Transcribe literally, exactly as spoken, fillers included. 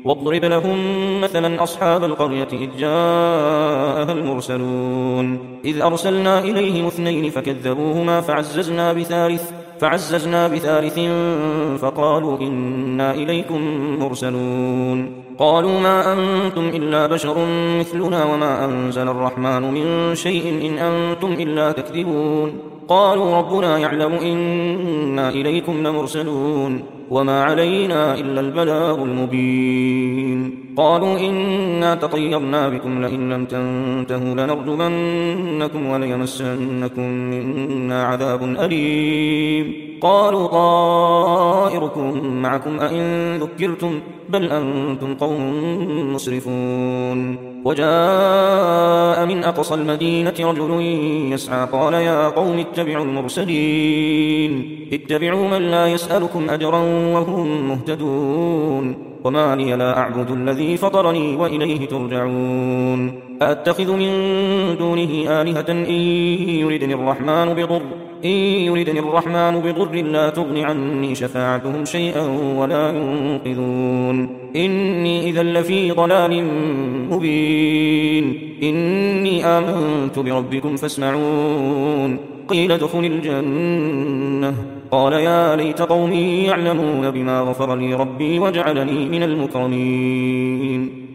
واضرب لهم مثلا أصحاب القرية إذ جاءها المرسلون إذ أرسلنا إليهم اثنين فكذبوهما فعززنا بثالث فعززنا بثالث فقالوا إنا إليكم مرسلون قالوا ما أنتم إلا بشر مثلنا وما أنزل الرحمن من شيء إن أنتم إلا تكذبون قالوا ربنا يعلم إنا إليكم لمرسلون وما علينا إلا البلاغ المبين قالوا إنا تطيرنا بكم لئن لم تنتهوا لنرجمنكم وليمسنكم منا عذاب أليم قالوا طائركم معكم أئن ذكرتم بل أنتم قوم مسرفون وجاء من أقصى المدينة رجل يسعى قال يا قوم اتبعوا المرسلين اتبعوا من لا يسألكم أجرا وهم مهتدون وما لي لا أعبد الذي فطرني وإليه ترجعون أأتخذ من دونه آلهة إن يردني الرحمن بضر إن يردني الرحمن بضر لا تغن عني شفاعتهم شيئا ولا ينقذون إني إذا لفي ضلال مبين إني آمنت بربكم فاسمعون قيل ادخل الجنة قال يا ليت قومي يعلمون بما غفر لي ربي وجعلني من المكرمين